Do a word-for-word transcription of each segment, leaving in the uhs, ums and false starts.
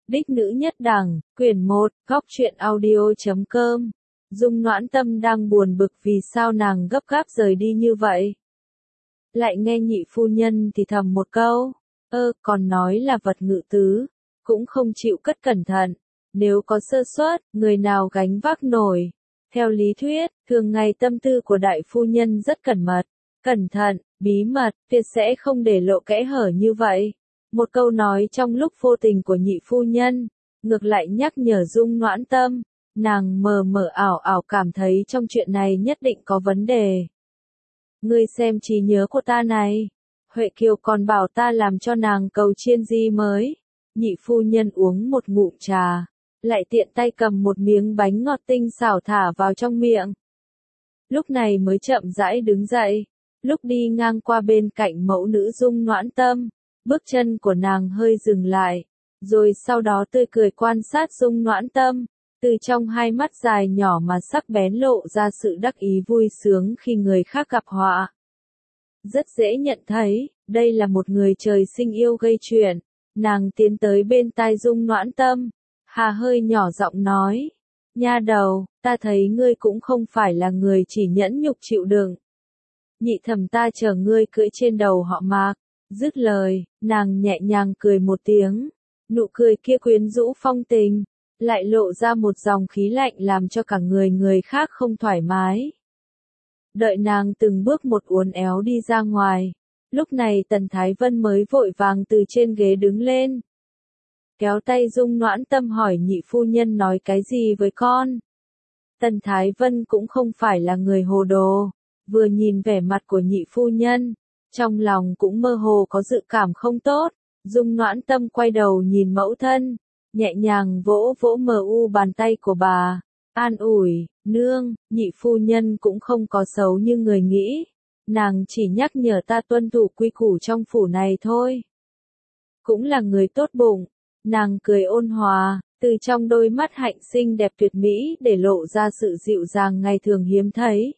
Đích nữ nhất đẳng, quyển một, góc truyện audio chấm com. Dung Noãn Tâm đang buồn bực vì sao nàng gấp gáp rời đi như vậy. Lại nghe nhị phu nhân thì thầm một câu, ơ, còn nói là vật ngự tứ, cũng không chịu cất cẩn thận. Nếu có sơ suất, người nào gánh vác nổi. Theo lý thuyết, thường ngày tâm tư của đại phu nhân rất cẩn mật, cẩn thận, bí mật, tuyệt sẽ không để lộ kẽ hở như vậy. Một câu nói trong lúc vô tình của nhị phu nhân, ngược lại nhắc nhở Dung Noãn Tâm, nàng mờ mờ ảo ảo cảm thấy trong chuyện này nhất định có vấn đề. Ngươi xem trí nhớ của ta này, Huệ Kiều còn bảo ta làm cho nàng cầu chiên di mới. Nhị phu nhân uống một ngụm trà, lại tiện tay cầm một miếng bánh ngọt tinh xảo thả vào trong miệng. Lúc này mới chậm rãi đứng dậy, lúc đi ngang qua bên cạnh mẫu nữ Dung Noãn Tâm, bước chân của nàng hơi dừng lại, rồi sau đó tươi cười quan sát Dung Noãn Tâm, từ trong hai mắt dài nhỏ mà sắc bén lộ ra sự đắc ý vui sướng khi người khác gặp họa. Rất dễ nhận thấy, đây là một người trời sinh yêu gây chuyện. Nàng tiến tới bên tai Dung Noãn Tâm, hà hơi nhỏ giọng nói, nha đầu, ta thấy ngươi cũng không phải là người chỉ nhẫn nhục chịu đựng. Nhị thẩm ta chờ ngươi cưỡi trên đầu họ Mạc. Dứt lời, nàng nhẹ nhàng cười một tiếng, nụ cười kia quyến rũ phong tình, lại lộ ra một dòng khí lạnh làm cho cả người người khác không thoải mái. Đợi nàng từng bước một uốn éo đi ra ngoài, lúc này Tần Thái Vân mới vội vàng từ trên ghế đứng lên. Kéo tay Dung Noãn Tâm hỏi nhị phu nhân nói cái gì với con. Tần Thái Vân cũng không phải là người hồ đồ, vừa nhìn vẻ mặt của nhị phu nhân, trong lòng cũng mơ hồ có dự cảm không tốt. Dung Noãn Tâm quay đầu nhìn mẫu thân, nhẹ nhàng vỗ vỗ mờ u bàn tay của bà, an ủi, nương, nhị phu nhân cũng không có xấu như người nghĩ, nàng chỉ nhắc nhở ta tuân thủ quy củ trong phủ này thôi. Cũng là người tốt bụng, nàng cười ôn hòa, từ trong đôi mắt hạnh xinh đẹp tuyệt mỹ để lộ ra sự dịu dàng ngày thường hiếm thấy.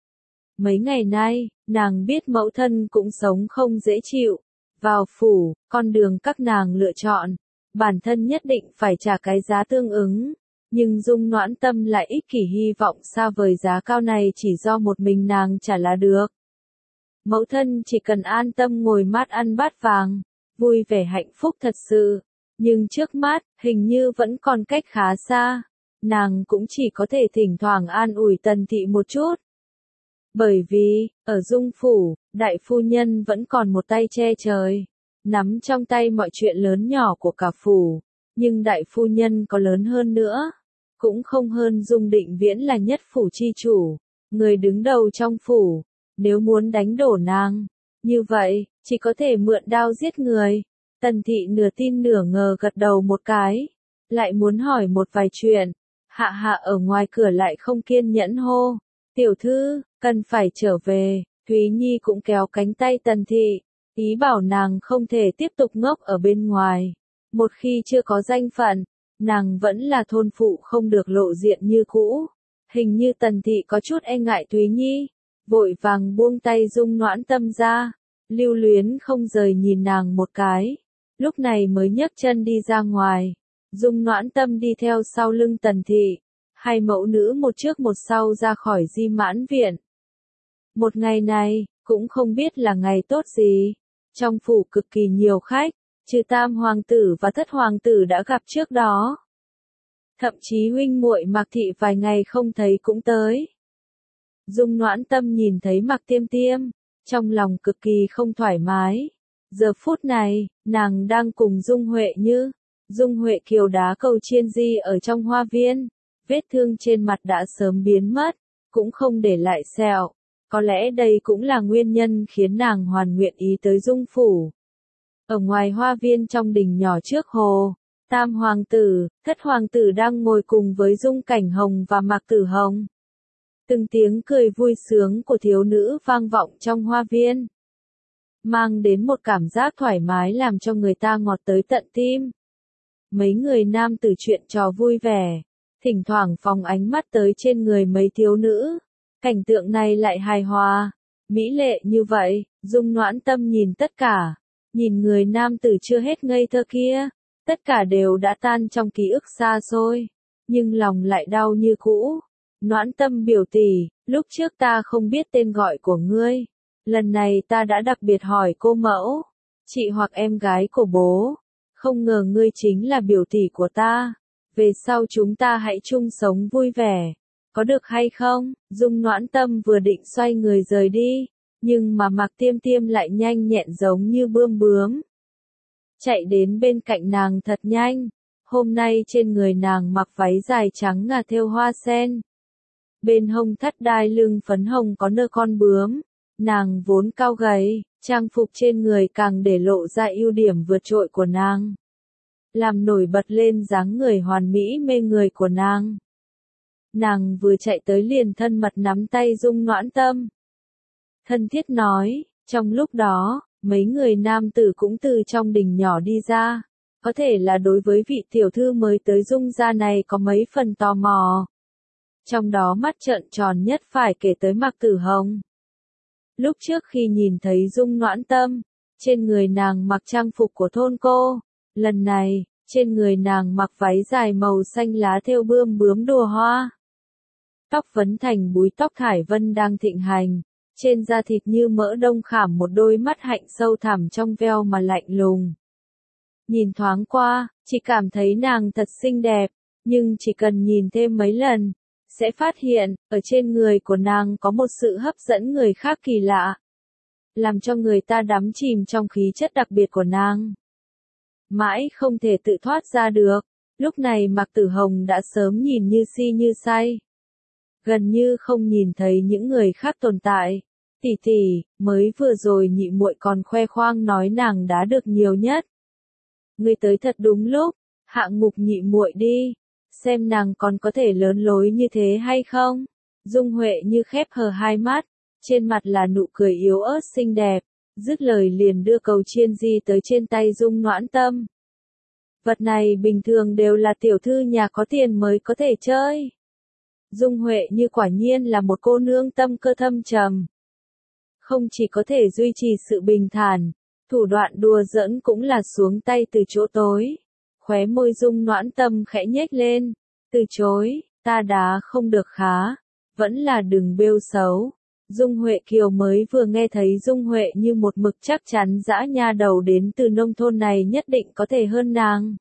Mấy ngày nay, nàng biết mẫu thân cũng sống không dễ chịu, vào phủ, con đường các nàng lựa chọn, bản thân nhất định phải trả cái giá tương ứng, nhưng Dung Noãn Tâm lại ích kỷ hy vọng xa vời giá cao này chỉ do một mình nàng trả là được. Mẫu thân chỉ cần an tâm ngồi mát ăn bát vàng, vui vẻ hạnh phúc thật sự, nhưng trước mắt, hình như vẫn còn cách khá xa, nàng cũng chỉ có thể thỉnh thoảng an ủi Tần thị một chút. Bởi vì, ở Dung phủ, đại phu nhân vẫn còn một tay che trời, nắm trong tay mọi chuyện lớn nhỏ của cả phủ, nhưng đại phu nhân có lớn hơn nữa, cũng không hơn Dung Định Viễn là nhất phủ chi chủ, người đứng đầu trong phủ, nếu muốn đánh đổ nàng, như vậy, chỉ có thể mượn đao giết người. Tần thị nửa tin nửa ngờ gật đầu một cái, lại muốn hỏi một vài chuyện, hạ hạ ở ngoài cửa lại không kiên nhẫn hô, tiểu thư, cần phải trở về. Thúy Nhi cũng kéo cánh tay Tần thị, ý bảo nàng không thể tiếp tục ngốc ở bên ngoài. Một khi chưa có danh phận, nàng vẫn là thôn phụ không được lộ diện như cũ. Hình như Tần thị có chút e ngại Thúy Nhi, vội vàng buông tay Dung Noãn Tâm ra, lưu luyến không rời nhìn nàng một cái, lúc này mới nhấc chân đi ra ngoài. Dung Noãn Tâm đi theo sau lưng Tần thị, hai mẫu nữ một trước một sau ra khỏi Di Mãn viện. Một ngày này, cũng không biết là ngày tốt gì, trong phủ cực kỳ nhiều khách, trừ tam hoàng tử và thất hoàng tử đã gặp trước đó. Thậm chí huynh muội Mạc thị vài ngày không thấy cũng tới. Dung Noãn Tâm nhìn thấy Mạc Tiêm Tiêm, trong lòng cực kỳ không thoải mái. Giờ phút này, nàng đang cùng Dung Huệ Như, Dung Huệ Kiều đá cầu chiên di ở trong hoa viên, vết thương trên mặt đã sớm biến mất, cũng không để lại sẹo. Có lẽ đây cũng là nguyên nhân khiến nàng hoàn nguyện ý tới Dung phủ. Ở ngoài hoa viên trong đình nhỏ trước hồ, tam hoàng tử, thất hoàng tử đang ngồi cùng với Dung Cảnh Hồng và Mạc Tử Hồng. Từng tiếng cười vui sướng của thiếu nữ vang vọng trong hoa viên, mang đến một cảm giác thoải mái làm cho người ta ngọt tới tận tim. Mấy người nam tử chuyện trò vui vẻ, thỉnh thoảng phóng ánh mắt tới trên người mấy thiếu nữ. Cảnh tượng này lại hài hòa, mỹ lệ như vậy. Dung Noãn Tâm nhìn tất cả, nhìn người nam tử chưa hết ngây thơ kia, Tất cả đều đã tan trong ký ức xa xôi, nhưng lòng lại đau như cũ. Noãn Tâm biểu tỷ, lúc trước ta không biết tên gọi của ngươi. Lần này ta đã đặc biệt hỏi cô mẫu, chị hoặc em gái của bố. Không ngờ ngươi chính là biểu tỷ của ta. Về sau chúng ta hãy chung sống vui vẻ. Có được hay không? Dung Noãn Tâm vừa định xoay người rời đi, nhưng mà Mạc Tiêm Tiêm lại nhanh nhẹn giống như bươm bướm. Chạy đến bên cạnh nàng thật nhanh. Hôm nay trên người nàng mặc váy dài trắng ngà thêu hoa sen. Bên hông thắt đai lưng phấn hồng có nơ con bướm. Nàng vốn cao gầy, trang phục trên người càng để lộ ra ưu điểm vượt trội của nàng. Làm nổi bật lên dáng người hoàn mỹ mê người của nàng. Nàng vừa chạy tới liền thân mật nắm tay Dung Noãn Tâm. Thân thiết nói, trong lúc đó, mấy người nam tử cũng từ trong đình nhỏ đi ra. Có thể là đối với vị tiểu thư mới tới Dung gia này có mấy phần tò mò. Trong đó mắt trợn tròn nhất phải kể tới Mạc Tử Hồng. Lúc trước khi nhìn thấy Dung Noãn Tâm, trên người nàng mặc trang phục của thôn cô. Lần này, trên người nàng mặc váy dài màu xanh lá thêu bươm bướm đùa hoa. Tóc vấn thành búi tóc thải vân đang thịnh hành. Trên da thịt như mỡ đông khảm một đôi mắt hạnh sâu thẳm trong veo mà lạnh lùng. Nhìn thoáng qua, chỉ cảm thấy nàng thật xinh đẹp, nhưng chỉ cần nhìn thêm mấy lần, sẽ phát hiện, ở trên người của nàng có một sự hấp dẫn người khác kỳ lạ. Làm cho người ta đắm chìm trong khí chất đặc biệt của nàng. Mãi không thể tự thoát ra được, lúc này Mạc Tử Hồng đã sớm nhìn như si như say. Gần như không nhìn thấy những người khác tồn tại. Tỷ tỷ, mới vừa rồi nhị muội còn khoe khoang nói nàng đã được nhiều nhất. Ngươi tới thật đúng lúc, hạng mục nhị muội đi, xem nàng còn có thể lớn lối như thế hay không. Dung Huệ như khép hờ hai mắt, trên mặt là nụ cười yếu ớt xinh đẹp, dứt lời liền đưa cầu chiên di tới trên tay Dung Noãn Tâm. Vật này bình thường đều là tiểu thư nhà có tiền mới có thể chơi. Dung Huệ như quả nhiên là một cô nương tâm cơ thâm trầm. Không chỉ có thể duy trì sự bình thản, thủ đoạn đùa giỡn cũng là xuống tay từ chỗ tối. Khóe môi Dung Noãn Tâm khẽ nhếch lên, từ chối, ta đá không được khá, vẫn là đừng bêu xấu. Dung Huệ Kiều mới vừa nghe thấy Dung Huệ như một mực chắc chắn dã nha đầu đến từ nông thôn này nhất định có thể hơn nàng.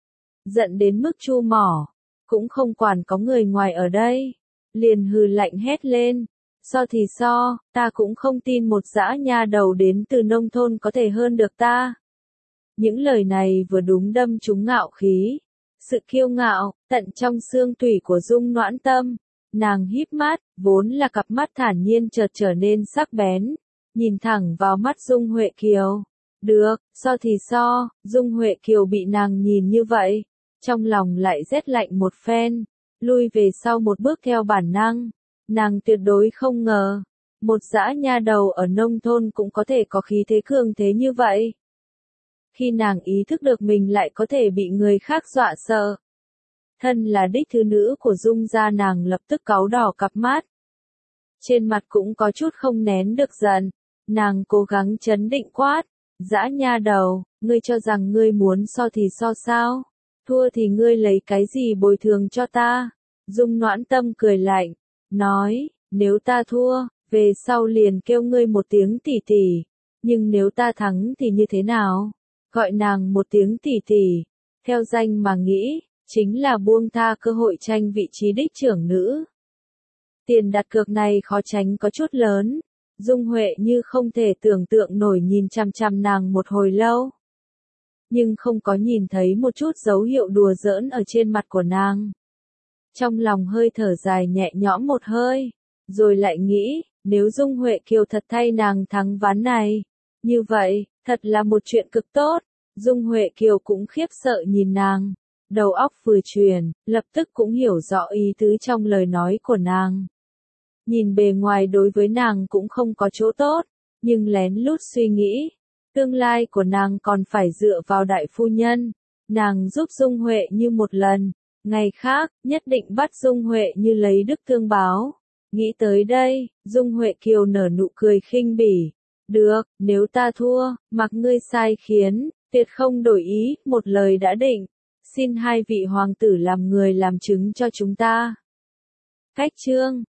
Giận đến mức chu mỏ, cũng không quản có người ngoài ở đây, liền hừ lạnh hét lên. So thì so, ta cũng không tin một dã nha đầu đến từ nông thôn có thể hơn được ta. Những lời này vừa đúng đâm trúng ngạo khí, sự kiêu ngạo, tận trong xương tủy của Dung Noãn Tâm. Nàng híp mắt, vốn là cặp mắt thản nhiên chợt trở nên sắc bén, nhìn thẳng vào mắt Dung Huệ Kiều. Được, so thì so, Dung Huệ Kiều bị nàng nhìn như vậy, trong lòng lại rét lạnh một phen, lui về sau một bước theo bản năng. Nàng tuyệt đối không ngờ, một dã nha đầu ở nông thôn cũng có thể có khí thế cường thế như vậy. Khi nàng ý thức được mình lại có thể bị người khác dọa sợ. Thân là đích thứ nữ của Dung gia, nàng lập tức cáu đỏ cặp mắt. Trên mặt cũng có chút không nén được giận, nàng cố gắng trấn định quát, dã nha đầu, ngươi cho rằng ngươi muốn so thì so sao? Thua thì ngươi lấy cái gì bồi thường cho ta? Dung Noãn Tâm cười lạnh, nói, nếu ta thua, về sau liền kêu ngươi một tiếng tỷ tỷ, nhưng nếu ta thắng thì như thế nào? Gọi nàng một tiếng tỷ tỷ, theo danh mà nghĩ, chính là buông tha cơ hội tranh vị trí đích trưởng nữ. Tiền đặt cược này khó tránh có chút lớn, Dung Huệ như không thể tưởng tượng nổi nhìn chằm chằm nàng một hồi lâu. Nhưng không có nhìn thấy một chút dấu hiệu đùa giỡn ở trên mặt của nàng. Trong lòng hơi thở dài nhẹ nhõm một hơi, rồi lại nghĩ, nếu Dung Huệ Kiều thật thay nàng thắng ván này, như vậy, thật là một chuyện cực tốt. Dung Huệ Kiều cũng khiếp sợ nhìn nàng, đầu óc vừa chuyển, lập tức cũng hiểu rõ ý tứ trong lời nói của nàng. Nhìn bề ngoài đối với nàng cũng không có chỗ tốt, nhưng lén lút suy nghĩ, tương lai của nàng còn phải dựa vào đại phu nhân, nàng giúp Dung Huệ như một lần, ngày khác, nhất định bắt Dung Huệ như lấy đức tương báo. Nghĩ tới đây, Dung Huệ Kiều nở nụ cười khinh bỉ, được, nếu ta thua, mặc ngươi sai khiến, Tuyệt không đổi ý, một lời đã định. Xin hai vị hoàng tử làm người làm chứng cho chúng ta. Cách chương